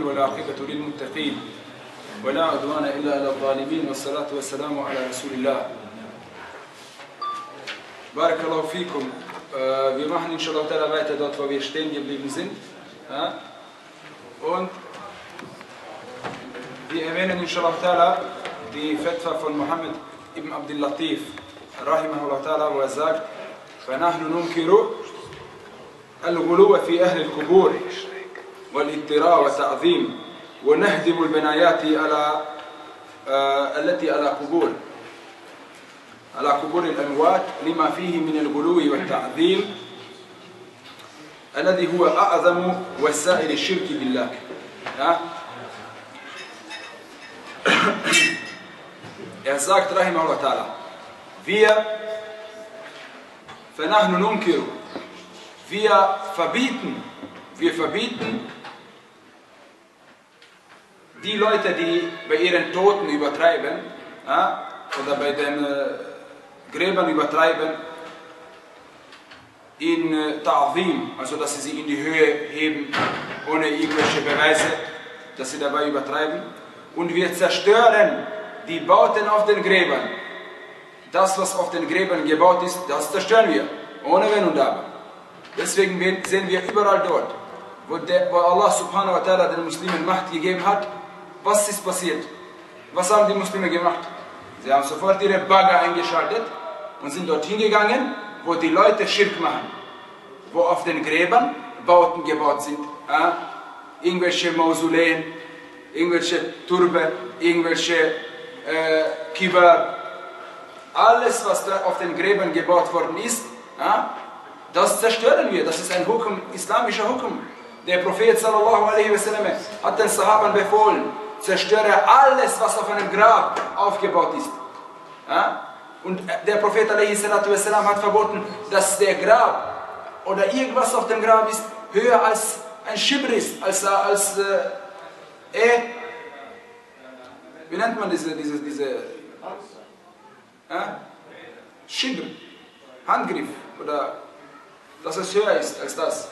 والعاقبة للمتقين ولا عدوان إلا على الظالمين والصلاة والسلام على رسول الله. Barakallahu fikum. Wir machen inshallah weiter dort, wo wir stehen geblieben sind. Und wir erwähnen inshallah die Fatwa von Muhammad ibn Abdul Latif, rahimahullah, wo er sagt, فَنَحْنُ نُنْكِرُ الْغُلُوَ فِي أَهْلِ الْقُبُورِ وَالْإِتِّرَاءَ وَالتَّعْظِيمِ ونهدم البنايات التي على قبور الأموات لما فيه من الغلو والتعظيم الذي هو أعظم وسائل الشرك بالله. Er sagt, rahimahullah ta'ala, wir verbieten die Leute, die bei ihren Toten übertreiben, oder bei den Gräbern übertreiben, in Ta'zim, also dass sie in die Höhe heben, ohne irgendwelche Beweise, dass sie dabei übertreiben. Und wir zerstören die Bauten auf den Gräbern. Das, was auf den Gräbern gebaut ist, das zerstören wir, ohne Wenn und Aber. Deswegen sehen wir überall dort, wo Allah subhanahu wa ta'ala den Muslimen Macht gegeben hat. Was ist passiert? Was haben die Muslime gemacht? Sie haben sofort ihre Bagger eingeschaltet und sind dorthin gegangen, wo die Leute Schirk machen. Wo auf den Gräbern Bauten gebaut sind. Irgendwelche Mausoleen, irgendwelche Turbe, irgendwelche Kibar. Alles, was da auf den Gräbern gebaut worden ist, das zerstören wir. Das ist ein Hukum, islamischer Hukum. Der Prophet sallallahu alaihi wasallam hat den Sahaban befohlen, zerstöre alles, was auf einem Grab aufgebaut ist. Und der Prophet ﷺ hat verboten, dass der Grab oder irgendwas auf dem Grab ist, höher als ein Schibr ist, wie nennt man diese Schibr, Handgriff, oder dass es höher ist als das.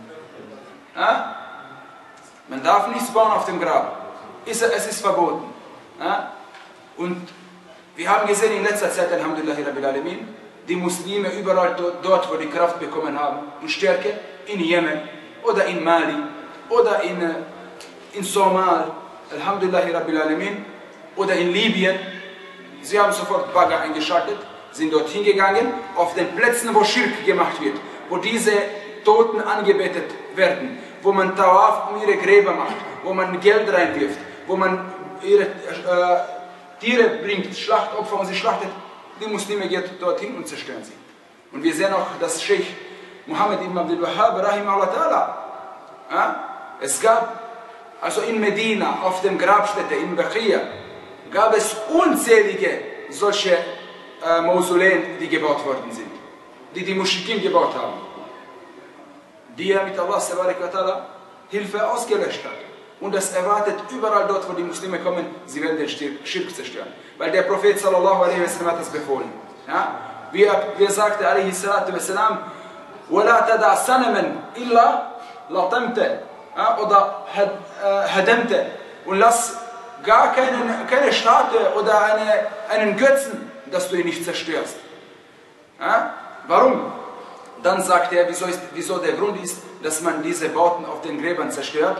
Man darf nichts bauen auf dem Grab. Es ist verboten. Und wir haben gesehen in letzter Zeit, alhamdulillah rabbil alamin, die Muslime überall dort, wo die Kraft bekommen haben und Stärke, in Jemen oder in Mali oder in Somal, alhamdulillah rabbil alamin, oder in Libyen, sie haben sofort Bagger eingeschaltet, sind dorthin gegangen, auf den Plätzen, wo Schirk gemacht wird, wo diese Toten angebetet werden, wo man Tawaf um ihre Gräber macht, wo man Geld reinwirft, wo man ihre Tiere bringt, Schlachtopfer, und sie schlachtet. Die Muslime gehen dorthin und zerstören sie. Und wir sehen auch, dass Sheikh Muhammad ibn Abdul Wahhab, rahimahullah ta'ala, es gab, also in Medina, auf dem Grabstätte, in Baqiyya, gab es unzählige solche Mausoleen, die gebaut worden sind, die Muschrikin gebaut haben, die er mit Allah ta'ala Hilfe ausgelöscht hat. Und das erwartet überall dort, wo die Muslime kommen, sie werden den Schirk zerstören. Weil der Prophet sallallahu alaihi wasallam hat das befohlen. Wie er sagte, alaihi salatu wassalam, وَلَا تَدَعْ سَنَمًا إِلَّا لَطَمْتَ oder hadamte. Und lass gar keine Statue oder einen Götzen, dass du ihn nicht zerstörst. Warum? Dann sagt er, wieso der Grund ist, dass man diese Bauten auf den Gräbern zerstört.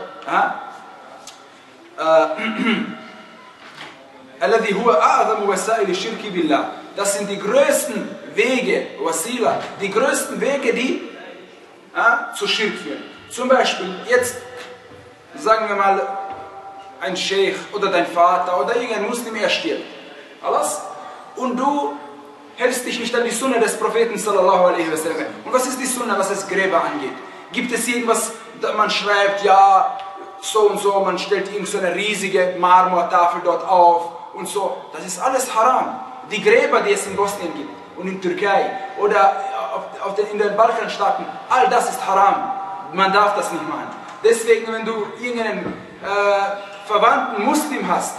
الذي هو أعظم وسائل الشرك بالله. Das sind die größten Wege, Wasila, die größten Wege, die zu Schirk führen. Zum Beispiel, jetzt sagen wir mal, ein Sheikh oder dein Vater oder irgendein Muslim, er stirbt. Alles? Und du hältst dich nicht an die Sunna des Propheten sallallahu alaihi wasallam. Und was ist die Sunna, was das Gräber angeht? Gibt es irgendwas, man schreibt, ja, so und so, man stellt irgend so eine riesige Marmortafel dort auf und so. Das ist alles haram. Die Gräber, die es in Bosnien gibt und in Türkei oder in den Balkanstaaten, all das ist haram. Man darf das nicht machen. Deswegen, wenn du irgendeinen verwandten Muslim hast,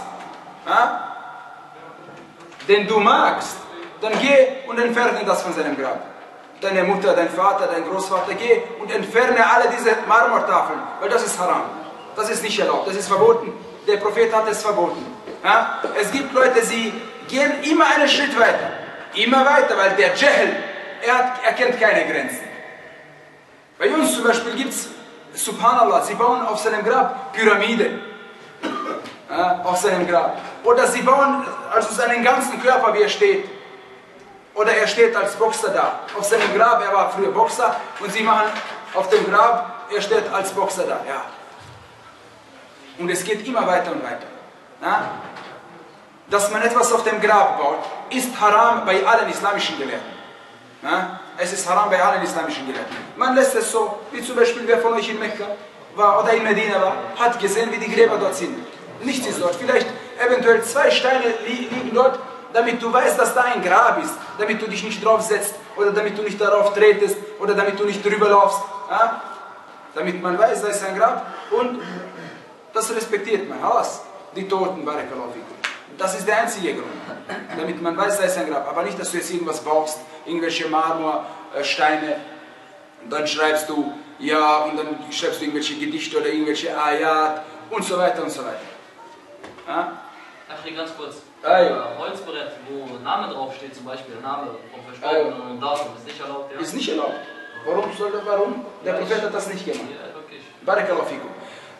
den du magst, dann geh und entferne das von seinem Grab. Deine Mutter, dein Vater, dein Großvater, geh und entferne alle diese Marmortafeln, weil das ist haram. Das ist nicht erlaubt, das ist verboten. Der Prophet hat es verboten. Ja? Es gibt Leute, sie gehen immer einen Schritt weiter. Immer weiter, weil der Jahl, er kennt keine Grenzen. Bei uns zum Beispiel gibt es, Subhanallah, sie bauen auf seinem Grab Pyramide. Ja, auf seinem Grab. Oder sie bauen also seinen ganzen Körper, wie er steht. Oder er steht als Boxer da. Auf seinem Grab, er war früher Boxer, und sie machen auf dem Grab, er steht als Boxer da. Ja. Und es geht immer weiter und weiter. Ja? Dass man etwas auf dem Grab baut, ist haram bei allen islamischen Gelehrten. Ja? Es ist haram bei allen islamischen Gelehrten. Man lässt es so, wie zum Beispiel wer von euch in Mekka war oder in Medina war, hat gesehen, wie die Gräber dort sind. Nichts ist dort. Vielleicht eventuell 2 Steine liegen dort, damit du weißt, dass da ein Grab ist, damit du dich nicht drauf setzt oder damit du nicht darauf tretest oder damit du nicht drüber laufst. Ja? Damit man weiß, da ist ein Grab, und das respektiert man. Alles. Die Toten, Barakallahu fikum. Das ist der einzige Grund, damit man weiß, da ist ein Grab. Aber nicht, dass du jetzt irgendwas baust, irgendwelche Marmorsteine, und dann schreibst du, ja, und dann schreibst du irgendwelche Gedichte oder irgendwelche Ayat und so weiter und so weiter. Ja? Ach, hier ganz kurz. Holzbrett, wo Name draufsteht, zum Beispiel der Name vom Verstorbenen und Datum, ist nicht erlaubt, ja? Ist nicht erlaubt. Warum? Der Prophet hat das nicht gemacht. Ja, wirklich. Barakallahu fikum.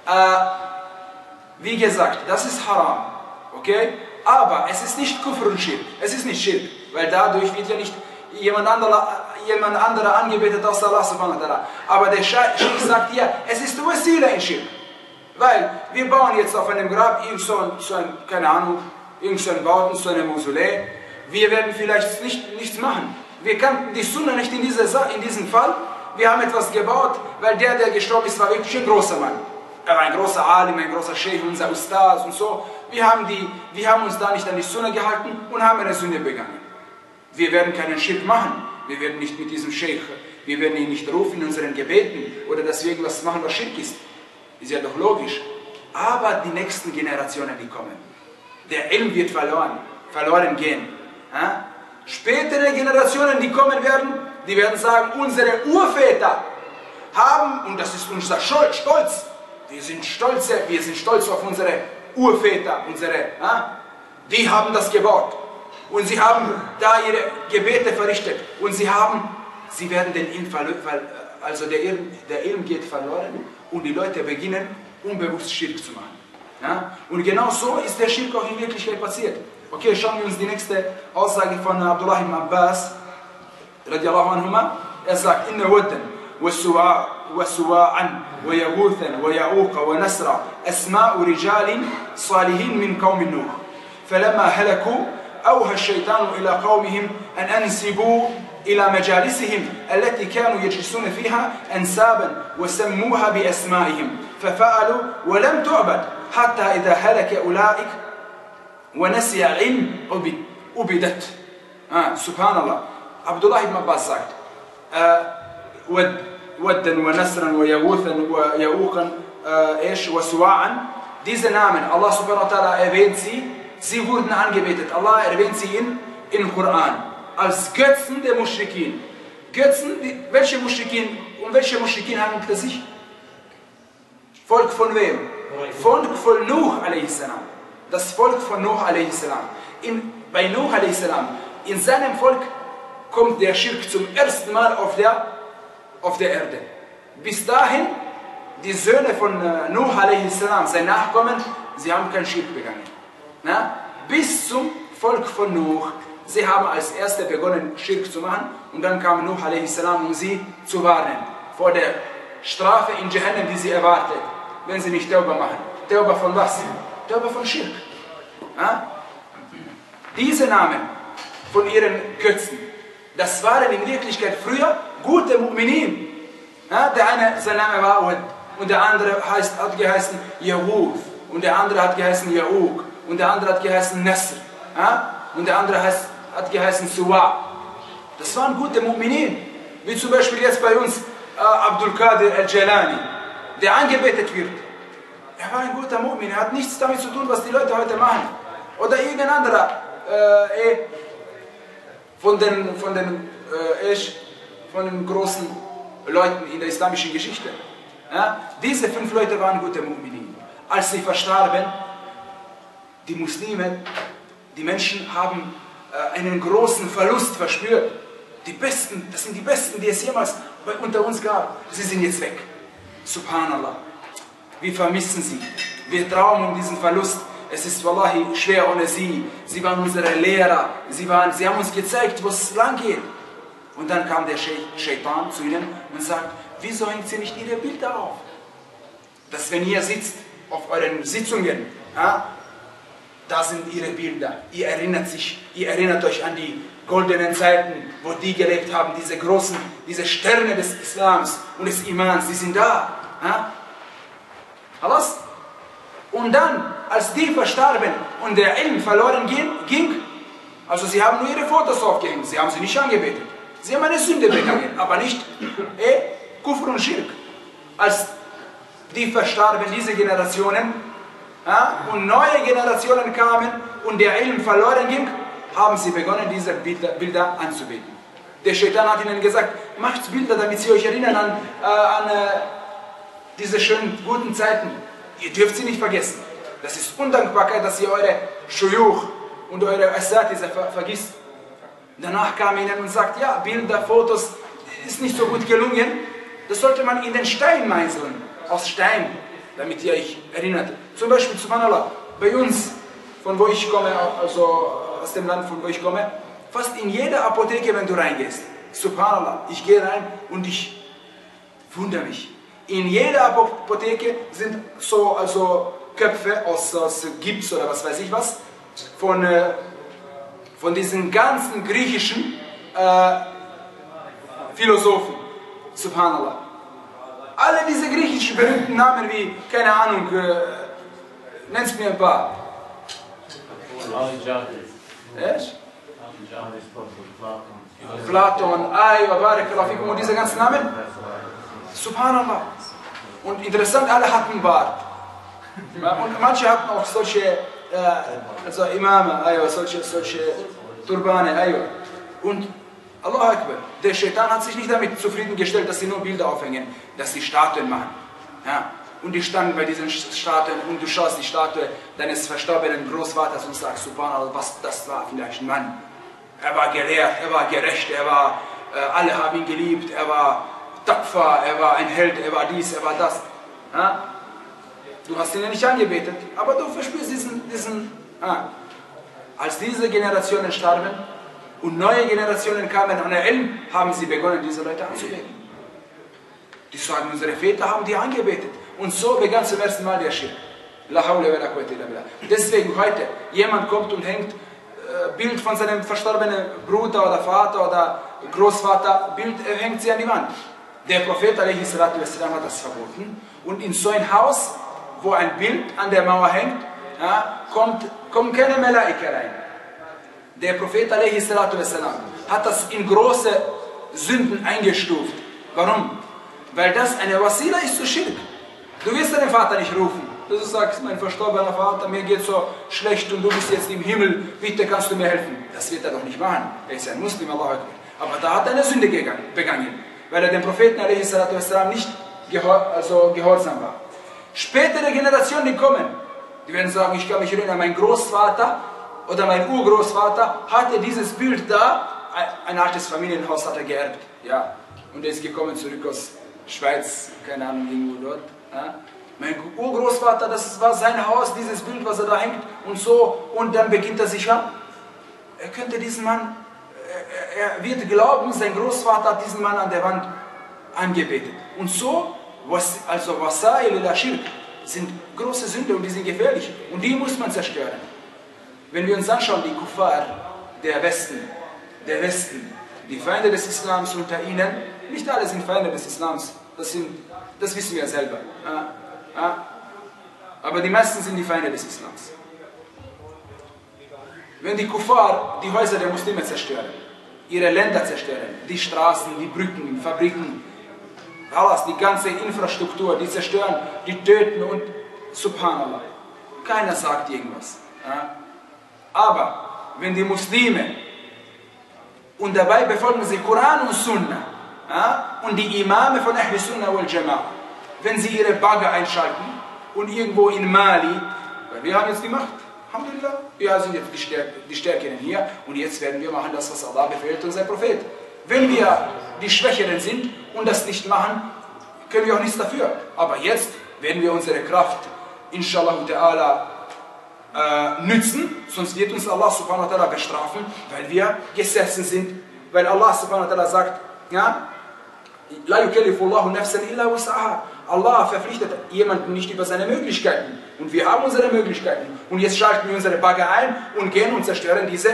Wie gesagt, das ist haram. Okay? Aber es ist nicht Kufr und Schirk. Es ist nicht Schirk. Weil dadurch wird ja nicht jemand anderer angebetet außer Allah subhanahu wa ta'ala. Aber der Scheich sagt ja, es ist Wasila in Schirk. Weil wir bauen jetzt auf einem Grab irgend so ein, keine Ahnung, irgend so ein Bauten, so eine Mausolee. Wir werden vielleicht nichts machen. Wir kannten die Sunna nicht in diesem Fall. Wir haben etwas gebaut, weil der gestorben ist, war wirklich ein großer Mann. Er war ein großer Alim, ein großer Sheikh, unser Ustaz und so. Wir haben uns da nicht an die Sunna gehalten und haben eine Sünde begangen. Wir werden keinen Schirk machen. Wir werden nicht mit diesem Sheikh, wir werden ihn nicht rufen in unseren Gebeten oder dass wir irgendwas machen, was Schirk ist. Ist ja doch logisch. Aber die nächsten Generationen, die kommen, der Ilm wird verloren gehen. Ja? Spätere Generationen, die kommen werden, die werden sagen, unsere Urväter haben, und das ist unser Stolz, wir sind stolz auf unsere Urväter, die haben das gebaut. Und sie haben da ihre Gebete verrichtet. Und sie werden den Ilm verloren, also der Ilm geht verloren und die Leute beginnen, unbewusst Schirk zu machen. Ja? Und genau so ist der Schirk auch in Wirklichkeit passiert. Okay, schauen wir uns die nächste Aussage von Abdullah ibn Abbas, radiallahu anhuma. Er sagt, Inna waddan, وسواعا ويغوثا ويعوق ونسرا أسماء رجال صالحين من قوم نوح فلما هلكوا أوهى الشيطان إلى قومهم أن أنسبوا إلى مجالسهم التي كانوا يجلسون فيها أنسابا وسموها بأسمائهم ففعلوا ولم تعبد حتى إذا هلك أولئك ونسي العلم عبدت. سبحان الله. عبد الله ibn Abbas sagt, ودًا ونسرًا ويغوثًا ويعوقًا وسواعًا. Diese Namen, Allah subhanahu wa ta'ala erwähnt sie wurden angebetet. Allah erwähnt sie in Koran als Götzen der Muschrikin. Götzen, welche Muschrikin handelt es sich? Volk von wem? Volk von Nuh a.s. Das Volk von Nuh a.s. Bei Nuh a.s. in seinem Volk kommt der Schirk zum ersten Mal auf der Erde. Bis dahin, die Söhne von Nuh a.s., sein Nachkommen, sie haben keinen Schirk begangen. Na? Bis zum Volk von Nuh. Sie haben als Erste begonnen, Schirk zu machen, und dann kam Nuh a.s., um sie zu warnen vor der Strafe in Jahannam, die sie erwartet, wenn sie nicht Tauba machen. Tauba von was? Tauba von Schirk. Na? Diese Namen von ihren Götzen, das waren in Wirklichkeit früher gute Mu'minin. Ja, der eine, sein Name war Ud, und der andere hat geheißen Yawuth, und der andere hat geheißen Ya'uq, und der andere hat geheißen Nasr, ja, und der andere hat geheißen Suwa. Das waren gute Mu'minin, wie zum Beispiel jetzt bei uns Abdul Qadir al-Jalani, der angebetet wird. Er war ein guter Mu'min, er hat nichts damit zu tun, was die Leute heute machen. Oder irgendein anderer von den großen Leuten in der islamischen Geschichte. Ja? Diese 5 Leute waren gute Mu'minin. als sie verstarben, die Muslime, die Menschen haben einen großen Verlust verspürt. Die Besten, das sind die Besten, die es jemals unter uns gab. Sie sind jetzt weg. Subhanallah. Wir vermissen sie. Wir trauern um diesen Verlust. Es ist wallahi schwer ohne sie. Sie waren unsere Lehrer. Sie haben uns gezeigt, wo es lang geht. Und dann kam der Shaitan zu ihnen und sagt, wieso hängt sie nicht ihre Bilder auf? Dass wenn ihr sitzt auf euren Sitzungen, ja, da sind ihre Bilder. Ihr erinnert euch an die goldenen Zeiten, wo die gelebt haben, diese Sterne des Islams und des Imans, die sind da. Ja? Alles? Und dann, als die verstarben und der Ilm verloren ging, also sie haben nur ihre Fotos aufgehängt, sie haben sie nicht angebetet. Sie haben eine Sünde begangen, aber nicht Kufr und Schirk. Als die verstarben, diese Generationen, ja, und neue Generationen kamen und der Ilm verloren ging, haben sie begonnen, diese Bilder anzubeten. Der Shaitan hat ihnen gesagt, macht Bilder, damit sie euch erinnern an diese schönen, guten Zeiten. Ihr dürft sie nicht vergessen. Das ist Undankbarkeit, dass ihr eure Shuyuch und eure Asatisa vergisst. Danach kam ihnen und sagt, ja, Bilder, Fotos, ist nicht so gut gelungen. Das sollte man in den Stein meißeln, aus Stein, damit ihr euch erinnert. Zum Beispiel, subhanallah, bei uns, von wo ich komme, also aus dem Land, von wo ich komme, fast in jeder Apotheke, wenn du reingehst, subhanallah, ich gehe rein und ich wundere mich. In jeder Apotheke sind so Köpfe aus Gips oder was weiß ich was, von diesen ganzen griechischen Philosophen, subhanallah. Alle diese griechischen berühmten Namen wie, keine Ahnung, nenn's mir ein paar. Platon, und diese ganzen Namen. Subhanallah. Und interessant, alle hatten Bart. Und manche hatten auch solche Imame, solche Turbane. Und Allah Akbar, der Shaitan hat sich nicht damit zufriedengestellt, dass sie nur Bilder aufhängen, dass sie Statuen machen. Ja? Und die standen bei diesen Statuen und du schaust die Statue deines verstorbenen Großvaters und sagst, subhanallah, das war vielleicht ein Mann. Er war gelehrt, er war gerecht, alle haben ihn geliebt, er war tapfer, er war ein Held, er war dies, er war das. Ja? Du hast ihn ja nicht angebetet, aber du verspürst als diese Generationen starben und neue Generationen kamen an der Ilm, haben sie begonnen, diese Leute anzubeten. Die sagen, unsere Väter haben die angebetet. Und so begann zum ersten Mal der Schirk. Deswegen heute, jemand kommt und hängt Bild von seinem verstorbenen Bruder oder Vater oder Großvater, Bild hängt sie an die Wand. Der Prophet a.s. hat das verboten. Und in so ein Haus, wo ein Bild an der Mauer hängt, ja, kommen keine Malaika rein. Der Prophet a.s. hat das in große Sünden eingestuft. Warum? Weil das eine Wasila ist zu Schirk. Du wirst deinen Vater nicht rufen. Du sagst, mein verstorbener Vater, mir geht so schlecht und du bist jetzt im Himmel, bitte kannst du mir helfen. Das wird er doch nicht machen. Er ist ein Muslim, Allah Akbar. Aber da hat er eine Sünde begangen, weil er dem Propheten a.s. nicht gehorsam war. Spätere Generationen, die kommen, die werden sagen, ich kann mich erinnern, mein Großvater oder mein Urgroßvater hatte dieses Bild da, ein altes Familienhaus hat er geerbt. Ja. Und er ist gekommen zurück aus Schweiz, keine Ahnung, irgendwo dort. Ja. Mein Urgroßvater, das war sein Haus, dieses Bild, was er da hängt und so. Und dann beginnt er sich an. Er könnte diesen Mann, er wird glauben, sein Großvater hat diesen Mann an der Wand angebetet. Und so, also Wasail oder Schirk, sind große Sünder und die sind gefährlich. Und die muss man zerstören. Wenn wir uns anschauen, die Kuffar, der Westen, die Feinde des Islams unter ihnen, nicht alle sind Feinde des Islams, das wissen wir selber. Aber die meisten sind die Feinde des Islams. Wenn die Kuffar die Häuser der Muslime zerstören, ihre Länder zerstören, die Straßen, die Brücken, die Fabriken, alles, die ganze Infrastruktur, die zerstören, die töten und subhanallah, keiner sagt irgendwas. Aber wenn die Muslime, und dabei befolgen sie Koran und Sunna, und die Imame von Ahl Sunnah wal Jama'a, wenn sie ihre Bagger einschalten, und irgendwo in Mali, weil wir haben jetzt die Macht. Alhamdulillah, wir sind jetzt die Stärkeren hier und jetzt werden wir machen das, was Allah befiehlt und sein Prophet. Wenn wir die Schwächeren sind und das nicht machen, können wir auch nichts dafür. Aber jetzt werden wir unsere Kraft, inshallah ta'ala, nützen, sonst wird uns Allah subhanahu wa ta'ala bestrafen, weil wir gesessen sind. Weil Allah subhanahu wa ta'ala sagt, ja, La yukellifullahu nafsan illa wus'aha. Allah verpflichtet jemanden nicht über seine Möglichkeiten. Und wir haben unsere Möglichkeiten. Und jetzt schalten wir unsere Bagger ein und gehen und zerstören diese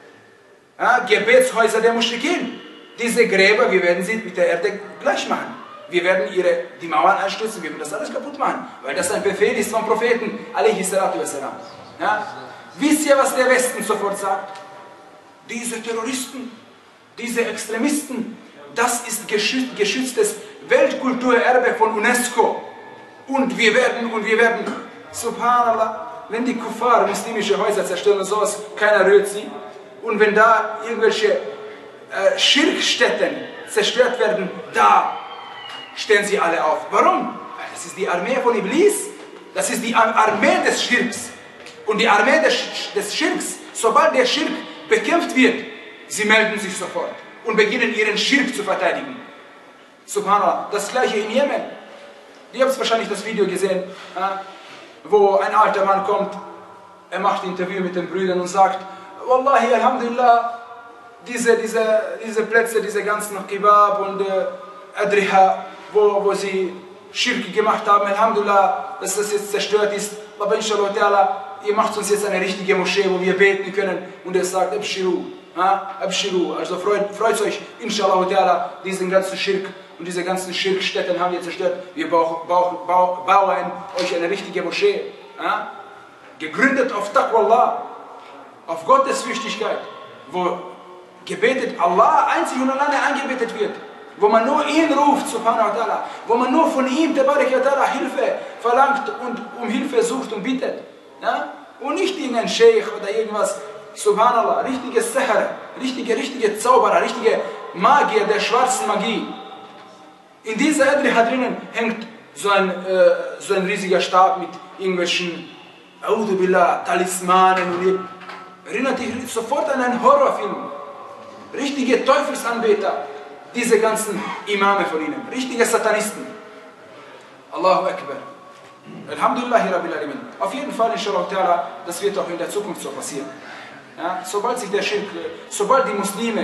Gebetshäuser der Muschrikin. Diese Gräber, wir werden sie mit der Erde gleich machen. Wir werden die Mauern einstürzen, wir werden das alles kaputt machen. Weil das ein Befehl ist vom Propheten, alaihi salatu wassalam. Ja? Wisst ihr, was der Westen sofort sagt? Diese Terroristen, diese Extremisten, das ist geschütztes Weltkulturerbe von UNESCO. Und wir werden, subhanallah, wenn die Kuffar muslimische Häuser zerstören und sowas, keiner rührt sie. Und wenn da irgendwelche Schirkstätten zerstört werden, da stehen sie alle auf. Warum? Weil das ist die Armee von Iblis. Das ist die Armee des Schirks. Und die Armee des Schirks, sobald der Schirk bekämpft wird, sie melden sich sofort und beginnen ihren Schirk zu verteidigen. Subhanallah. Das gleiche in Jemen. Ihr habt wahrscheinlich das Video gesehen, wo ein alter Mann kommt, er macht ein Interview mit den Brüdern und sagt, Wallahi, Alhamdulillah, diese Plätze, diese ganzen Kebab und Adriha, wo sie Schirk gemacht haben, Alhamdulillah, dass das jetzt zerstört ist, aber inshallah ta'ala, ihr macht uns jetzt eine richtige Moschee, wo wir beten können. Und er sagt, Abshiru, Abshiru, also freut euch, inshallah ta'ala, diesen ganzen Schirk und diese ganzen Schirkstätten haben wir zerstört. Wir bauen euch eine richtige Moschee, gegründet auf Taqwallah, auf Gottesfürchtigkeit, wo gebetet Allah einzig und alleine angebetet wird, wo man nur ihn ruft, subhanahu wa ta'ala, wo man nur von ihm, tabarak wa ta'ala, Hilfe verlangt und um Hilfe sucht und bittet. Ja? Und nicht irgendein Sheikh oder irgendwas, subhanallah, richtige Sahara, richtige Zauberer, richtige Magier der schwarzen Magie. In dieser Adriha drinnen hängt so ein riesiger Stab mit irgendwelchen A'udhu Billah, Talismanen und erinnert dich sofort an einen Horrorfilm. Richtige Teufelsanbeter, diese ganzen Imame von ihnen, richtige Satanisten. Allahu Akbar. Alhamdulillahi Rabbil Alamin. Auf jeden Fall, inshallah ta'ala, das wird auch in der Zukunft so passieren. Ja, sobald die Muslime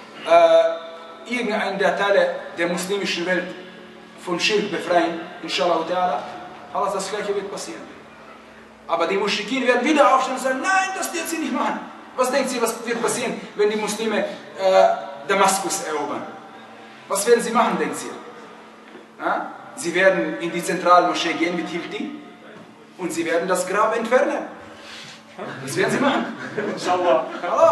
irgendeinen der Teile der muslimischen Welt von Schirk befreien, inshallah ta'ala, das Gleiche wird passieren. Aber die Muschrikin werden wieder aufstehen und sagen, nein, das wird sie nicht machen. Was denkt sie, was wird passieren, wenn die Muslime Damaskus erobern? Was werden sie machen, denkt sie? Ja? Sie werden in die Zentralmoschee gehen mit Hilti und sie werden das Grab entfernen. Das werden sie machen. Inshallah.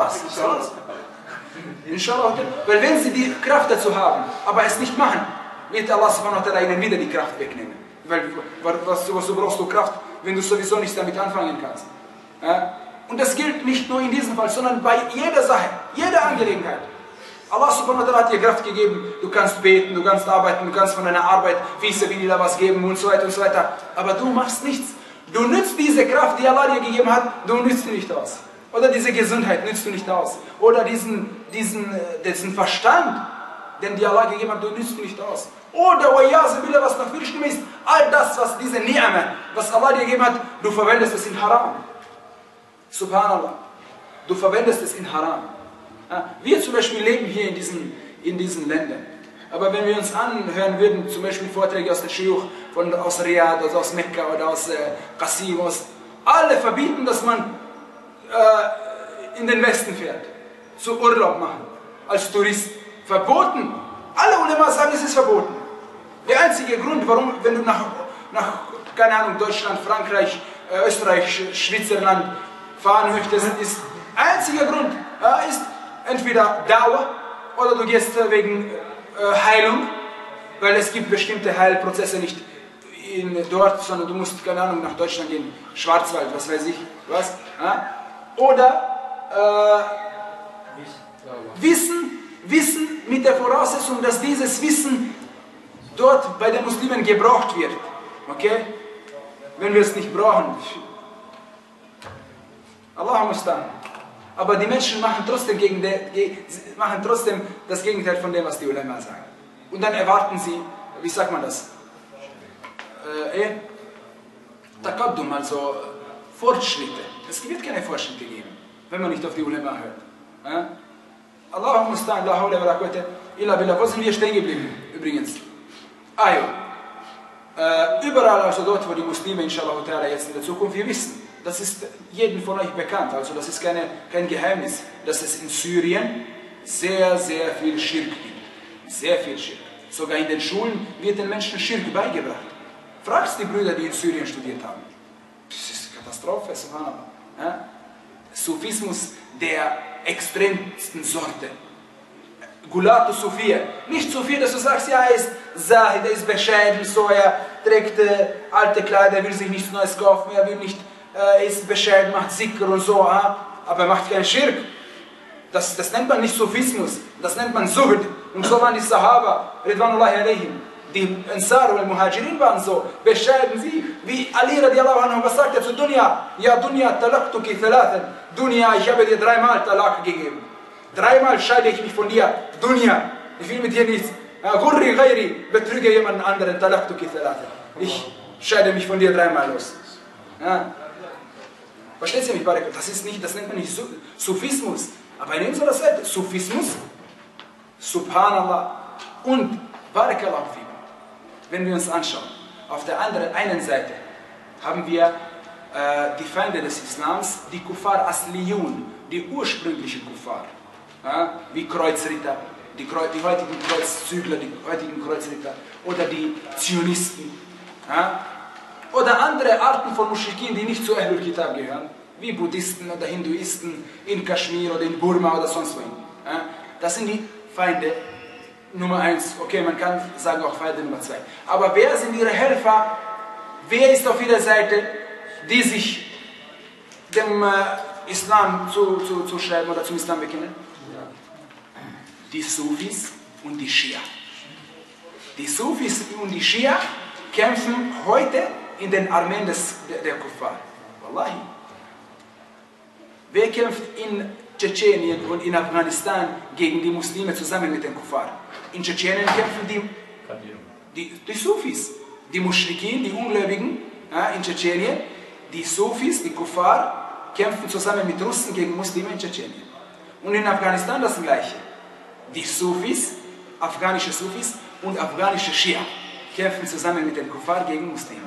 Inshallah. Weil wenn sie die Kraft dazu haben, aber es nicht machen, wird Allah subhanahu wa ta'ala ihnen wieder die Kraft wegnehmen. Weil wozu brauchst du Kraft, wenn du sowieso nichts damit anfangen kannst? Ja? Und das gilt nicht nur in diesem Fall, sondern bei jeder Sache, jeder Angelegenheit. Allah subhanahu wa ta'ala hat dir Kraft gegeben, du kannst beten, du kannst arbeiten, du kannst von deiner Arbeit fisabilillah was geben und so weiter und so weiter. Aber du machst nichts. Du nützt diese Kraft, die Allah dir gegeben hat, du nützt sie nicht aus. Oder diese Gesundheit nützt du nicht aus. Oder diesen Verstand, den dir Allah gegeben hat, du nützt du nicht aus. Oder was noch viel schlimmer ist, all das, was diese Ni'ama, was Allah dir gegeben hat, du verwendest es in Haram. Subhanallah. Du verwendest es in Haram. Wir zum Beispiel leben hier in diesen Ländern. Aber wenn wir uns anhören würden, zum Beispiel Vorträge aus der Shuyukh, aus Riyadh, oder aus Mekka oder aus Qasim, alle verbieten, dass man in den Westen fährt, zu Urlaub machen, als Tourist. Verboten. Alle Ulema sagen, es ist verboten. Der einzige Grund, warum, wenn du nach keine Ahnung, Deutschland, Frankreich, Österreich, Schwitzerland fahren möchtest, ist einziger Grund, ist entweder Dauer oder du gehst wegen Heilung, weil es gibt bestimmte Heilprozesse nicht dort, sondern du musst, keine Ahnung, nach Deutschland gehen, Schwarzwald, was weiß ich, was. Oder Wissen mit der Voraussetzung, dass dieses Wissen dort bei den Muslimen gebraucht wird. Okay? wenn wir es nicht brauchen. Allah mustan. Aber die Menschen machen trotzdem, machen trotzdem das Gegenteil von dem, was die Ulema sagen. Und dann erwarten sie, wie sagt man das? Taqaddum, also Fortschritte. Es wird keine Fortschritte geben, wenn man nicht auf die Ulema hört. Allah mustan, la hawla wa la quwwata illa billah. Wo sind wir stehen geblieben, übrigens? Überall, also dort, wo die Muslime, inshallah ta'ala, jetzt in der Zukunft, wir wissen, das ist jedem von euch bekannt, also das ist kein Geheimnis, dass es in Syrien sehr, sehr viel Schirk gibt. Sehr viel Schirk. Sogar in den Schulen wird den Menschen Schirk beigebracht. Fragst die Brüder, die in Syrien studiert haben. Das ist eine Katastrophe, subhanallah. Sufismus der extremsten Sorte. Gulatu Sufia. Nicht so viel, dass du sagst, ja, er ist Zahid, er ist bescheiden, so, er trägt alte Kleider, er will sich nichts Neues kaufen, er ist bescheiden, macht Zikr und so, aber er macht keinen Schirk. Das nennt man nicht Sufismus, das nennt man Zuhd. Und so waren die Sahaba, Ridwanullahi alayhim. Die Ansar und Muhajirin waren so, bescheiden sie, wie Ali radiallahu anhu, was sagt er zu Dunya? Ja, Dunya, talaqtuki thalathan. Dunya, ich habe dir 3-mal Talaq gegeben. 3-mal scheide ich mich von dir, Dunya. Ich will mit dir nichts. Gurri ghairi, betrüge jemanden anderen, talaqtuki thalathan. Ich scheide mich von dir 3-mal los. Versteht ihr mich, Barakallah? Das nennt man nicht Sufismus. Aber in unserer Seite, Sufismus, Subhanallah und Barakallah, wenn wir uns anschauen, auf der einen Seite haben wir die Feinde des Islams, die Kuffar Asliyun, die ursprünglichen Kuffar, wie Kreuzritter, die heutigen Kreuzzügler, die heutigen Kreuzritter oder die Zionisten, oder andere Arten von Muschrikin, die nicht zu Ahlul Kitab gehören, wie Buddhisten oder Hinduisten in Kaschmir oder in Burma oder sonst wohin. Das sind die Feinde Nummer 1. Okay, man kann sagen auch Feinde Nummer 2. Aber wer sind ihre Helfer? Wer ist auf ihrer Seite, die sich dem Islam zuschreiben oder zum Islam bekennen? Die Sufis und die Schia. Die Sufis und die Schia kämpfen heute in den Armeen der Kuffar. Wallahi. Wer kämpft in Tschetschenien und in Afghanistan gegen die Muslime zusammen mit den Kuffar? In Tschetschenien kämpfen die Sufis, die Muschrikin, die Ungläubigen in Tschetschenien, die Sufis, die Kuffar, kämpfen zusammen mit Russen gegen Muslime in Tschetschenien. Und in Afghanistan das Gleiche. Die Sufis, afghanische Sufis und afghanische Schia kämpfen zusammen mit den Kuffar gegen Muslime.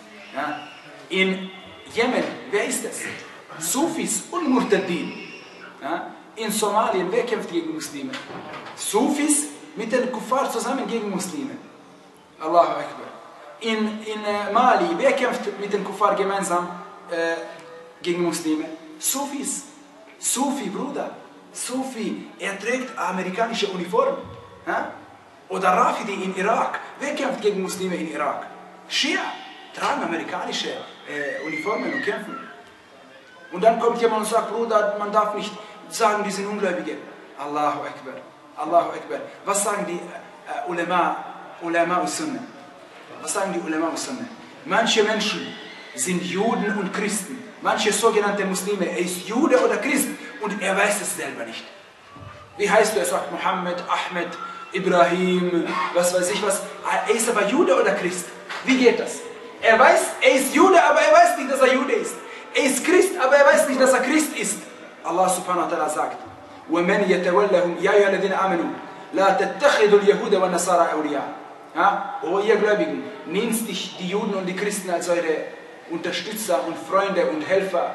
In Jemen, wer ist das? Sufis und Murtadin. In Somalien, wer kämpft gegen Muslime? Sufis mit den Kuffar zusammen gegen Muslime. Allahu Akbar. In Mali, wer kämpft mit den Kuffar gemeinsam gegen Muslime? Sufis. Sufi, Bruder. Sufi, er trägt amerikanische Uniform. Oder Rafidi in Irak. Wer kämpft gegen Muslime in Irak? Schia tragen amerikanische Uniformen und kämpfen. Und dann kommt jemand und sagt, Bruder, man darf nicht sagen, die sind Ungläubige. Allahu Akbar. Allahu Akbar. Was sagen die Ulema Sunnah? Was sagen die Ulema Sunnah? Manche Menschen sind Juden und Christen. Manche sogenannte Muslime, er ist Jude oder Christ und er weiß es selber nicht. Wie heißt er? Er sagt Mohammed, Ahmed, Ibrahim, was weiß ich was. Er ist aber Jude oder Christ. Wie geht das? Er weiß, er ist Jude, aber er weiß nicht, dass er Jude ist. Er ist Christ, aber er weiß nicht, dass er Christ ist. Allah subhanahu wa ta'ala sagt, وَمَنْ يَتَوَلَّهُمْ يَا أَيُّهَا الَّذِينَ آمَنُوا لَا تَتَّخِذُوا الْيَهُودَ وَالنَّصَارَى أَوْلِيَاءَ. O ihr Gläubigen, nehmt nicht die Juden und die Christen als eure Unterstützer und Freunde und Helfer.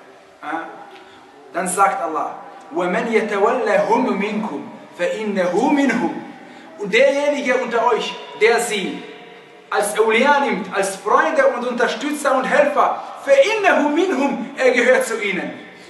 Dann sagt Allah, وَمَنْ يَتَوَلَّهُمْ مِنْكُمْ فَإِنَّهُ مِنْهُمْ. Und derjenige unter euch, der sie als Awliya nimmt, als Freunde und Unterstützer und Helfer, فَإِنَّهُ مِنْهُمْ, er gehört zu ihnen.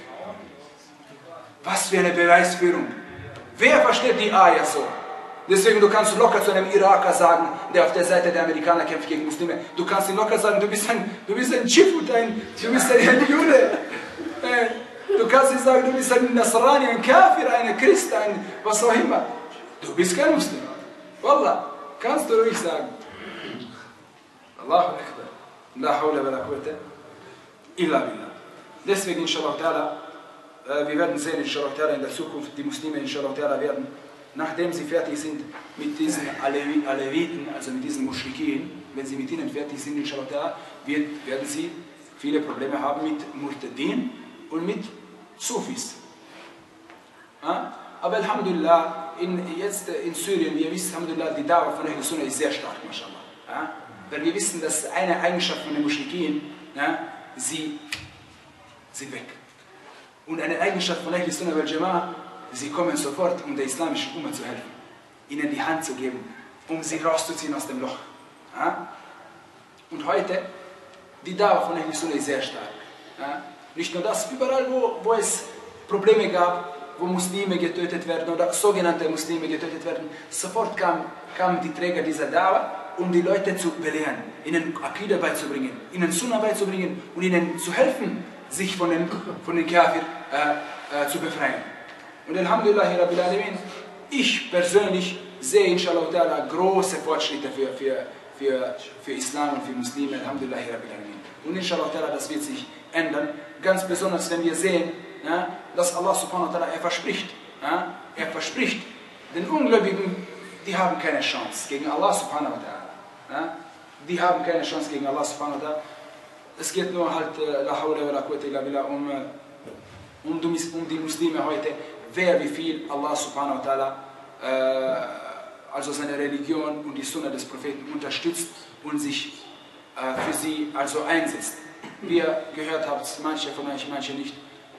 Was für eine Beweisführung. Wer versteht die Ayah so? Deswegen, du kannst locker zu einem Iraker sagen, der auf der Seite der Amerikaner kämpft gegen Muslime, du kannst ihm locker sagen, du bist ein Dschihut, du bist ein Jude. Du kannst ihm sagen, du bist ein Nasrani, ein Kafir, ein Christ, ein was auch immer. Du bist kein Muslim. Wallah, kannst du ruhig sagen. Allahu Akbar. La hawla wa la quwwata illa billah. Deswegen, inshallah ta'ala, wir werden sehen, inshallah ta'ala, in der Zukunft, die Muslime, inshallah ta'ala, werden, nachdem sie fertig sind mit diesen Aleviten, also mit diesen Muschrikin, wenn sie mit ihnen fertig sind, inshallah ta'ala, werden sie viele Probleme haben mit Murtadin und mit Sufis. Aber Alhamdulillah, jetzt in Syrien, wir wissen, Alhamdulillah, die Da'wah von Ahl Sunnah ist sehr stark, mashallah. Weil wir wissen, dass eine Eigenschaft von den Muschrikin, sie sind weg. Und eine Eigenschaft von Ahl Sunnah wal Jama'ah, sie kommen sofort, um der islamischen Umma zu helfen, ihnen die Hand zu geben, um sie rauszuziehen aus dem Loch. Und heute, die Da'wah von Ahl Sunnah ist sehr stark. Nicht nur das, überall wo es Probleme gab, wo Muslime getötet werden oder sogenannte Muslime getötet werden, sofort kamen die Träger dieser Da'wah, um die Leute zu belehren, ihnen Aqidah beizubringen, ihnen Sunnah beizubringen und ihnen zu helfen, sich von den Kafir zu befreien. Und Alhamdulillah, Rabbil Alamin, ich persönlich sehe inshallah ta'ala große Fortschritte für Islam und für Muslime, Alhamdulillah, Rabbil Alamin. Und inshallah ta'ala, das wird sich ändern, ganz besonders wenn wir sehen, dass Allah subhanahu wa ta'ala, er verspricht, den Ungläubigen, die haben keine Chance gegen Allah subhanahu wa ta'ala. Die haben keine Chance gegen Allah subhanahu wa ta'ala. Es geht nur halt, la hawla wa la quwwata illa billah, um die Muslime heute, wer wie viel Allah subhanahu wa ta'ala, also seine Religion und die Sunna des Propheten unterstützt und sich für sie also einsetzt. Wie ihr gehört habt, manche von euch, manche nicht,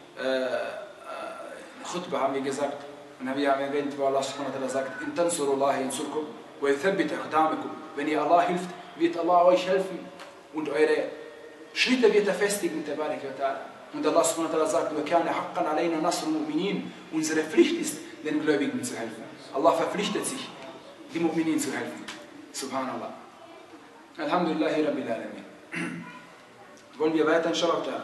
Khutbah haben wir gesagt, und wir haben erwähnt, wo Allah subhanahu wa ta'ala sagt, in tansurullahi yansurkum wa yuthabbit aqdamakum. Wenn ihr Allah hilft, wird Allah euch helfen und eure Schritte wird er festigen, tabarak wa ta'ala. Und Allah subhanahu wa ta'ala sagt, wa kana haqqan alayna nasrul mu'minin. Unsere Pflicht ist, den Gläubigen zu helfen. Allah verpflichtet sich, die Mu'minin zu helfen. Subhanallah. Alhamdulillahi Rabbil Alamin. Wollen wir weiter, inshallah ta'ala?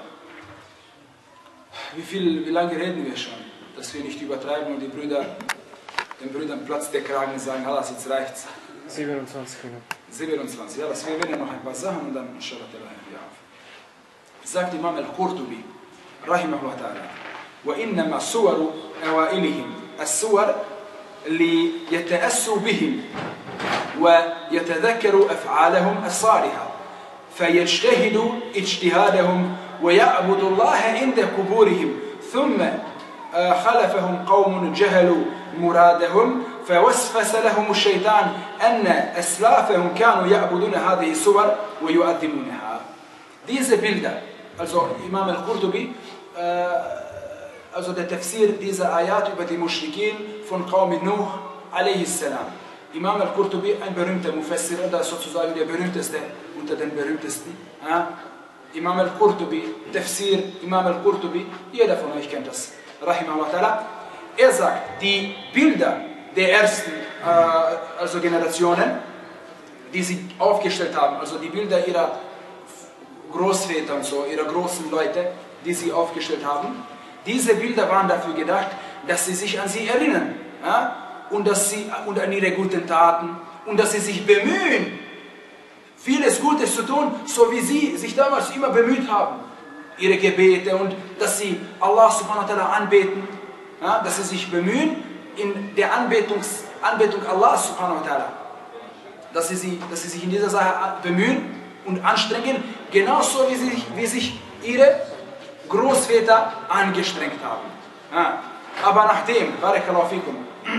Wie lange reden wir schon? Dass wir nicht übertreiben und den Brüdern Platz der Kragen sagen, Allah, jetzt reicht's. 27 Minuten. 27, ja, wir werden noch ein paar Sachen und dann inshallah hören wir auf. Sagt Imam al-Qurtubi, rahimahullah ta'ala, وإنما صور أوائلهم الصور ليتأسوا بهم ويتذكروا أفعالهم الصالحة فيجتهدوا اجتهادهم ويعبدوا الله عند قبورهم ثم خلفهم قوم جهلوا مرادهم فوسوس لهم الشيطان أن أسلافهم كانوا يعبدون هذه الصور ويؤذمونها. Diese Bilder, also Imam al-Qurtubi, also der Tafsir dieser Ayat über die Mushrikin von Qaum Nuh a.s. Imam al-Qurtubi, ein berühmter Mufassir, oder sozusagen der berühmteste unter den berühmtesten. Imam al-Qurtubi, Tafsir Imam al-Qurtubi, jeder von euch kennt das, rahimahullah ta'ala. Er sagt, die Bilder der ersten also Generationen, die sie aufgestellt haben, also die Bilder ihrer Großväter und so, ihrer großen Leute, die sie aufgestellt haben, diese Bilder waren dafür gedacht, dass sie sich an sie erinnern, und an ihre guten Taten und dass sie sich bemühen, vieles Gutes zu tun, so wie sie sich damals immer bemüht haben, ihre Gebete und dass sie Allah subhanahu wa ta'ala anbeten, dass sie sich bemühen in der Anbetung Allah subhanahu wa ta'ala, dass sie sich in dieser Sache bemühen und anstrengen, genauso wie sich ihre Großväter angestrengt haben. Aber nachdem, barakallahu fikum,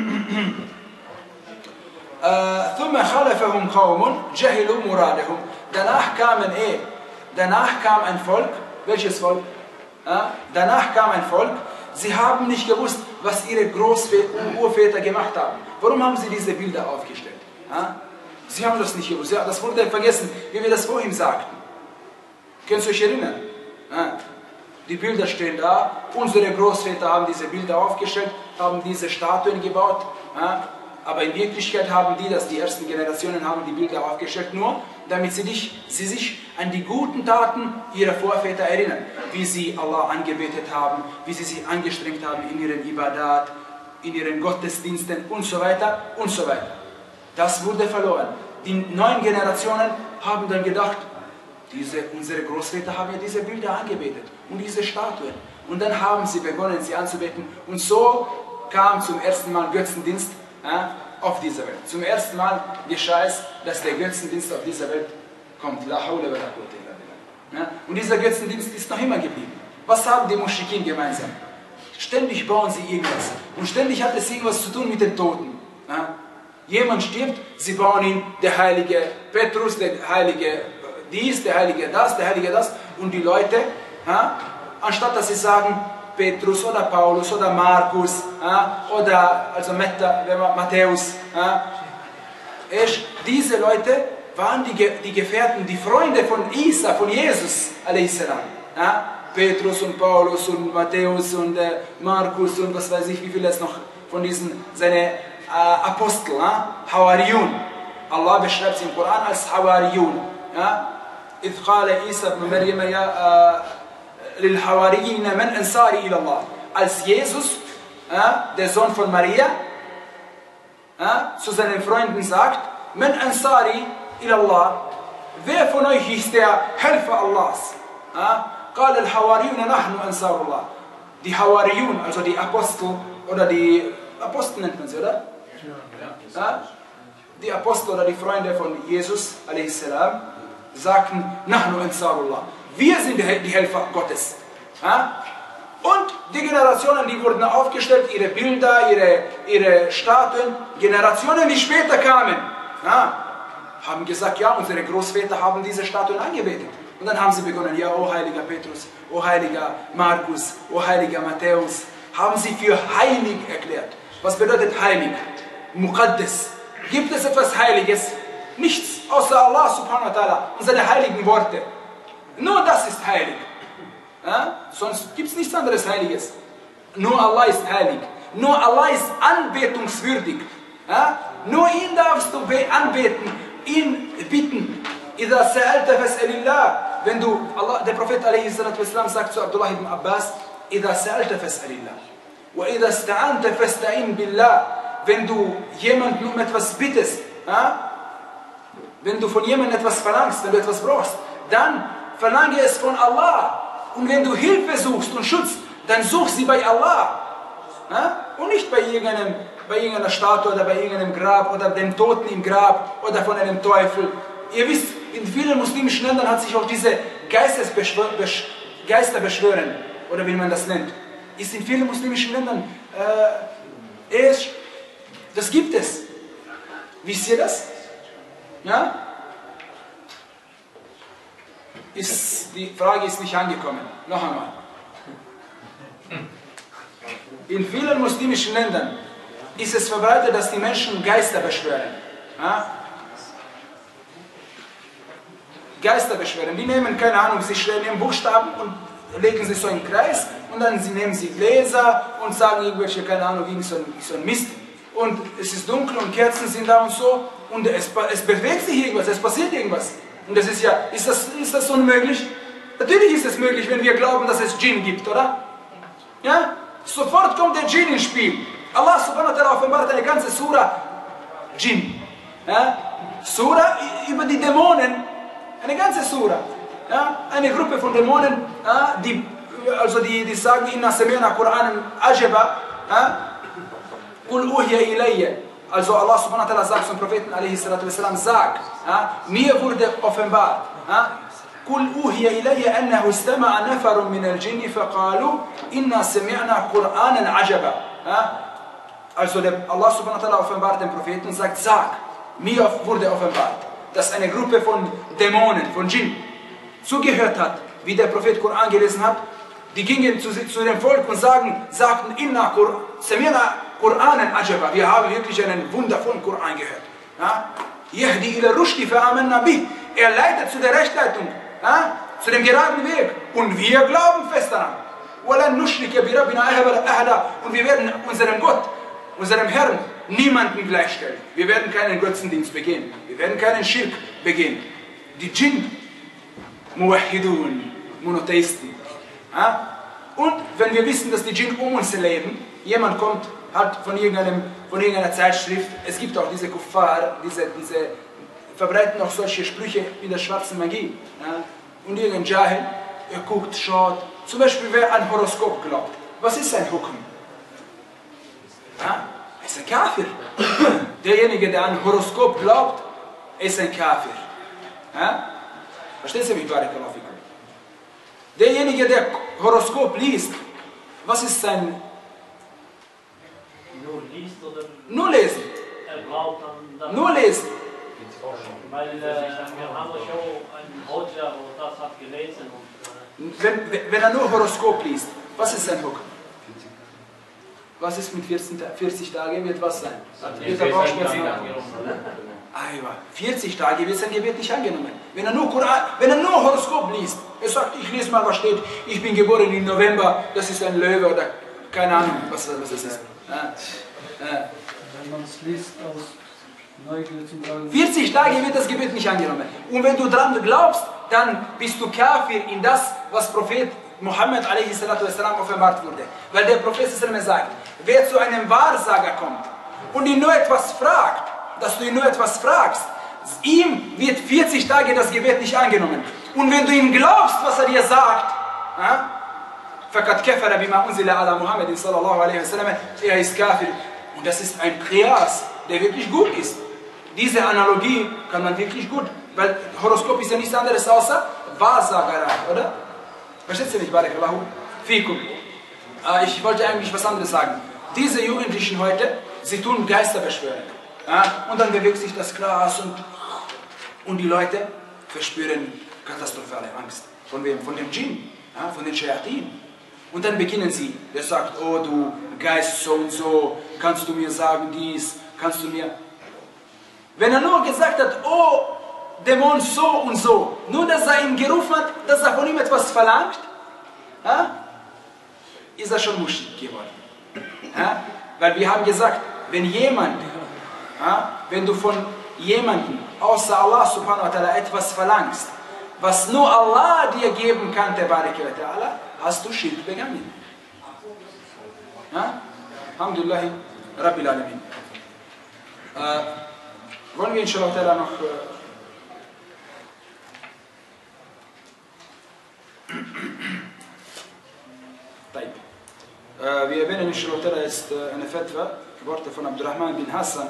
ثم خلفهم قوم جهلوا مرادهم. Danach kam ein Volk. Welches Volk? Danach kam ein Volk. Sie haben nicht gewusst, was ihre Großväter und Urväter gemacht haben. Warum haben sie diese Bilder aufgestellt? Sie haben das nicht gewusst. Das wurde vergessen, wie wir das vorhin sagten. Könnt ihr euch erinnern? Die Bilder stehen da. Unsere Großväter haben diese Bilder aufgestellt, haben diese Statuen gebaut. Aber in Wirklichkeit haben die ersten Generationen haben die Bilder aufgestellt, nur damit sie sich an die guten Taten ihrer Vorväter erinnern. Wie sie Allah angebetet haben, wie sie sich angestrengt haben in ihren Ibadat, in ihren Gottesdiensten und so weiter und so weiter. Das wurde verloren. Die neuen Generationen haben dann gedacht, unsere Großväter haben ja diese Bilder angebetet und diese Statuen. Und dann haben sie begonnen, sie anzubeten. Und so kam zum ersten Mal Götzendienst auf dieser Welt. Zum ersten Mal geschah es, dass der Götzendienst auf dieser Welt kommt. La hawla wa la quwwata illa billah. Und dieser Götzendienst ist noch immer geblieben. Was haben die Muschrikin gemeinsam? Ständig bauen sie irgendwas. Und ständig hat es irgendwas zu tun mit den Toten. Jemand stirbt, sie bauen ihn, der heilige Petrus, der heilige dies, der heilige das, der heilige das. Und die Leute, anstatt dass sie sagen, Petrus oder Paulus oder Markus oder also Matthäus, diese Leute waren die Gefährten, die Freunde von Isa, von Jesus a.s. Petrus und Paulus und Matthäus und Markus und was weiß ich, wie viele es noch von diesen, seine Apostel, Hawariyun. Allah beschreibt sie im Koran als Hawariyun. إذ قال عيسى ابن مريم يا للحواريين من أنصاري إلى الله. Als Jesus, der Sohn von Maria, zu seinen Freunden sagt, من أنصاري إلى الله. Wer von euch ist der Helfer Allahs? قال الحواريون نحن أنصار الله. Die Hawariyun, also die Apostel, oder die Apostel nennt man sie, oder? Die Apostel oder die Freunde von Jesus a.s. sagten, Nahnu Ansarullah. Wir sind die Helfer Gottes. Und die Generationen, die wurden aufgestellt, ihre Bilder, ihre Statuen, Generationen, die später kamen, haben gesagt, ja, unsere Großväter haben diese Statuen angebetet. Und dann haben sie begonnen, ja, oh heiliger Petrus, oh heiliger Markus, oh heiliger Matthäus, haben sie für heilig erklärt. Was bedeutet heilig? Muqaddas. Gibt es etwas Heiliges? Nichts außer Allah subhanahu wa ta'ala und seine heiligen Worte. Nur das ist heilig. Sonst gibt es nichts anderes Heiliges. Nur Allah ist heilig. Nur Allah ist anbetungswürdig. Nur ihn darfst du anbeten, ihn bitten. إذا سألت فاسأل الله. Wenn du, der Prophet a.s. sagt zu Abdullah ibn Abbas, إذا سألت فاسأل الله. وإذا استعنت فاستعن بالله. Wenn du jemanden um etwas bittest, wenn du von jemandem etwas verlangst, wenn du etwas brauchst, dann verlange es von Allah. Und wenn du Hilfe suchst und Schutz, dann such sie bei Allah. Und nicht bei irgendeiner Statue oder bei irgendeinem Grab oder dem Toten im Grab oder von einem Teufel. Ihr wisst, in vielen muslimischen Ländern hat sich auch diese Geisterbeschwören, oder wie man das nennt, ist in vielen muslimischen Ländern, das gibt es. Wisst ihr das? Ja? Die Frage ist nicht angekommen. Noch einmal. In vielen muslimischen Ländern ist es verbreitet, dass die Menschen Geister beschwören. Ja? Geister beschwören. Die nehmen, keine Ahnung, sie nehmen Buchstaben und legen sie so in den Kreis und dann nehmen sie Gläser und sagen irgendwelche, keine Ahnung, wie so ein Mist. Und es ist dunkel und Kerzen sind da und so und es bewegt sich irgendwas, es passiert irgendwas. Und das ist ja, ist das unmöglich? Natürlich ist es möglich, wenn wir glauben, dass es Djinn gibt, oder? Ja? Sofort kommt der Djinn ins Spiel. Allah subhanahu wa ta'ala offenbart eine ganze Sura Djinn. Ja? Sura über die Dämonen, eine ganze Sura. Ja? Eine Gruppe von Dämonen, die sagen, Inna sami'na Qur'anan ajaba. Qul uhiya ilayya. Also Allah subhanahu wa ta'ala sagt zum Propheten a.s. sag, mir wurde offenbart. Qul uhiya ilayya annahu istama'a nafarun min al-jinni faqalu inna sami'na Qur'anan ajaba. Also Allah subhanahu wa ta'ala offenbart den Propheten und sagt, sag, mir wurde offenbart, dass eine Gruppe von Dämonen, von Djinn, zugehört hat, wie der Prophet Koran gelesen hat. Die gingen zu dem Volk und sagten, inna sami'na Qur'anan ajaba. Wir haben wirklich einen wundervollen Koran gehört. Yahdi ila rushdi fa amanna bih. Er leitet zu der Rechtleitung, zu dem geraden Weg. Und wir glauben fest daran. Walan nushrika bi rabbina ahada. Und wir werden unserem Gott, unserem Herrn, niemanden gleichstellen. Wir werden keinen Götzendienst begehen. Wir werden keinen Schirk begehen. Die Djinn, Muwahhidun, Monotheisten. Und wenn wir wissen, dass die Djinn um uns leben, jemand kommt halt von irgendeiner Zeitschrift, es gibt auch diese Kuffar, diese verbreiten auch solche Sprüche wie der schwarzen Magie. Und irgendein Jahil, er guckt, schaut. Zum Beispiel, wer an Horoskop glaubt. Was ist sein Hukum? Ja? Er ist ein Kafir. Derjenige, der an Horoskop glaubt, ist ein Kafir. Ja? Verstehst du mich, Barakallahu fikum? Derjenige, der Horoskop liest, was ist sein... Nur liest oder... Nur lesen. Er glaubt an... Nur lesen. Weil wir haben schon einen Hodja, der das hat gelesen. Und, Wenn er nur Horoskop liest, was ist sein Hukum? Was ist mit 40 Tagen? Wird was sein? Wird er Bauchschmerzen haben? 40 Tage wird sein Gebet nicht angenommen. Wenn er nur Horoskop liest, er sagt, ich lese mal, was steht, ich bin geboren im November, das ist ein Löwe oder keine Ahnung, was das ist. Wenn man es liest aus Neugier zum Glauben. 40 Tage wird das Gebet nicht angenommen. Und wenn du daran glaubst, dann bist du Kafir in das, was Prophet Muhammad a.s. offenbart wurde. Weil der Prophet sagt, wer zu einem Wahrsager kommt und ihn nur etwas fragt, dass du ihn nur etwas fragst, ihm wird 40 Tage das Gebet nicht angenommen. Und wenn du ihm glaubst, was er dir sagt, فَقَدْ كَفَرَ بِمَا أُنزِلَ عَلَى مُحَمَّدٍ صَلَى اللَّهُ عَلَيْهِ وَسَلَّمَ, er ist Kafir. Und das ist ein Qiyas, der wirklich gut ist. Diese Analogie kann man wirklich gut, weil Horoskop ist ja nichts anderes außer Wahrsagerei, oder? Versteht ihr mich, Barakallahu fikum? Ich wollte eigentlich was anderes sagen. Diese Jugendlichen heute, sie tun Geister beschwören. Und dann bewegt sich das Glas und die Leute verspüren katastrophale Angst. Von wem? Von dem Djinn, von den Shayatin. Und dann beginnen sie, der sagt, oh du Geist so und so, kannst du mir sagen dies, kannst du mir... Wenn er nur gesagt hat, oh Dämon so und so, nur dass er ihn gerufen hat, dass er von ihm etwas verlangt, ist er schon Muschrik geworden. Weil wir haben gesagt, wenn du von jemandem außer Allah subhanahu wa ta'ala etwas verlangst, was nur Allah dir geben kann, hast du Schirk begangen. Alhamdulillah, Rabbil Alamin. Wollen wir inshallah ta'ala noch... wir erwähnen inshallah ta'ala ist eine Fatwa, Worte von Abdurrahman bin Hassan,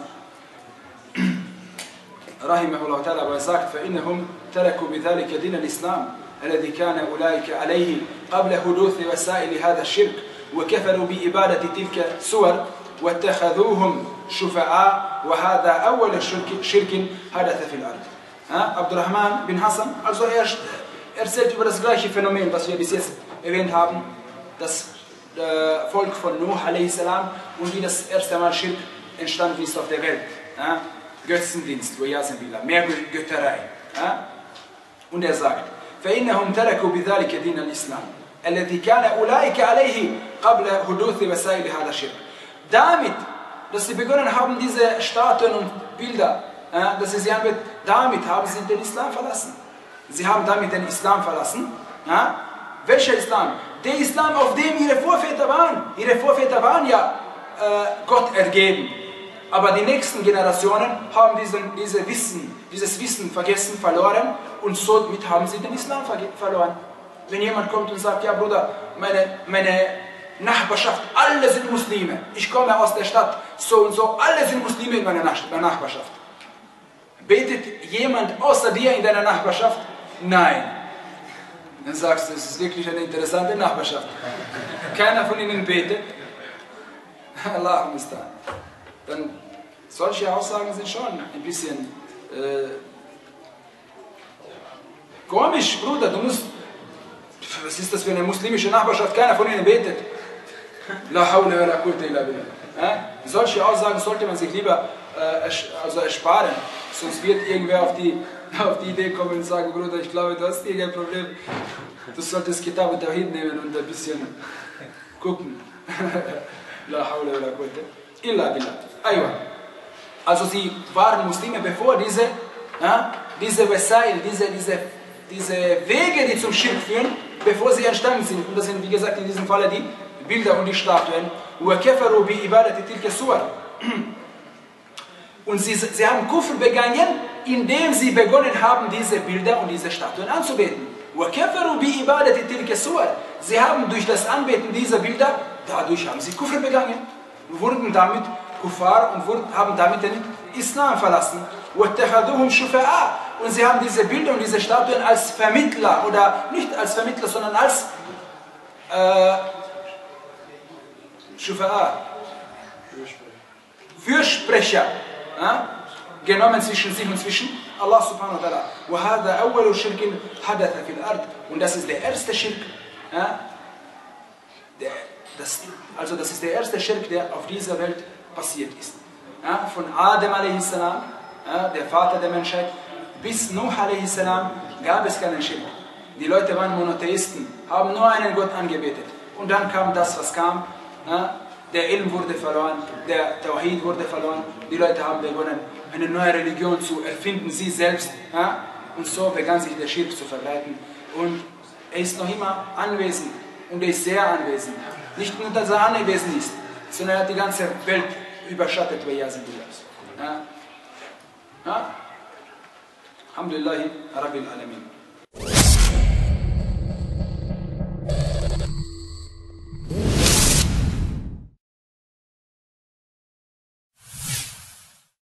rahimahullah ta'ala, wo er sagt, فَإِنَّهُمْ تَرَكُوا بِذَلِكَ دِينَ الْإِسْلَامِ الذي كان أولئك عليه قبل حدوث وسائل هذا الشرك وكفروا بإبادة تلك الصور واتخذوهم شفعاء وهذا أول شرك حدث في الأرض. Abdurrahman bin Hassan, also er erzählt über das gleiche Phänomen, was wir bis jetzt erwähnt haben, das Volk von Nuh a.s. und wie das erste Mal Schirk entstanden ist auf der Welt. Götzendienst, mehr Götterei. Und er sagt, فإنهم تركوا بذلك دين الإسلام الذي كان أولئك عليه قبل حدوث وسائل هذا الشرك. Damit, dass sie begonnen haben, diese Statuen und Bilder, dass sie anbeten, damit haben sie den Islam verlassen. Sie haben damit den Islam verlassen. Welcher Islam? Der Islam, auf dem ihre Vorväter waren. Ihre Vorväter waren ja Gott ergeben. Aber die nächsten Generationen haben dieses Wissen vergessen, verloren und somit haben sie den Islam verloren. Wenn jemand kommt und sagt, ja Bruder, meine Nachbarschaft, alle sind Muslime. Ich komme aus der Stadt, so und so, alle sind Muslime in meiner Nachbarschaft. Betet jemand außer dir in deiner Nachbarschaft? Nein. Dann sagst du, es ist wirklich eine interessante Nachbarschaft. Keiner von ihnen betet. Allah mustan. Dann solche Aussagen sind schon ein bisschen komisch, Bruder. Du musst, was ist das für eine muslimische Nachbarschaft? Keiner von ihnen betet. La hawla wa la quwwata illa billah. Solche Aussagen sollte man sich lieber ersparen, sonst wird irgendwer auf die Idee kommen und sagen, Bruder, ich glaube, du hast irgendein Problem. Du solltest Kitab und Tawhid nehmen und ein bisschen gucken. La hawla wa la quwwata illa billah. Aywa. Also sie waren Muslime, bevor diese Wasail, diese Wege, die zum Schirk führen, bevor sie entstanden sind. Und das sind, wie gesagt, in diesem Falle die Bilder und die Statuen. Und sie haben Kufr begangen, indem sie begonnen haben, diese Bilder und diese Statuen anzubeten. وَكَفَرُوا بِإِبَادَةِ تِلْكَ الصُّوَرِ. Sie haben durch das Anbeten dieser Bilder, dadurch haben sie Kufr begangen, wurden damit Kuffar und haben damit den Islam verlassen. وَاتَّخَذُوهُمْ شُفَعَاء. Und sie haben diese Bilder und diese Statuen als Vermittler, oder nicht als Vermittler, sondern als Shufa'a, Fürsprecher, genommen zwischen sich und zwischen Allah subhanahu wa ta'ala. وَهَذَا أَوَّلُ شِرْكٍ حَدَثَ فِي الْأَرْضِ. Und das ist der erste Schirk, also das ist der erste Schirk, der auf dieser Welt passiert ist. Von Adam a.s., der Vater der Menschheit, bis Nuh a.s. gab es keinen Schirk. Die Leute waren Monotheisten, haben nur einen Gott angebetet. Und dann kam das, was kam. Der Ilm wurde verloren, der Tawhid wurde verloren. Die Leute haben begonnen, eine neue Religion zu erfinden, sie selbst. Und so begann sich der Schirk zu verbreiten. Und er ist noch immer anwesend. Und er ist sehr anwesend. Nicht nur, dass er anwesend ist, sondern er hat die ganze Welt überschattet. Alhamdulillah Rabbil Alamin.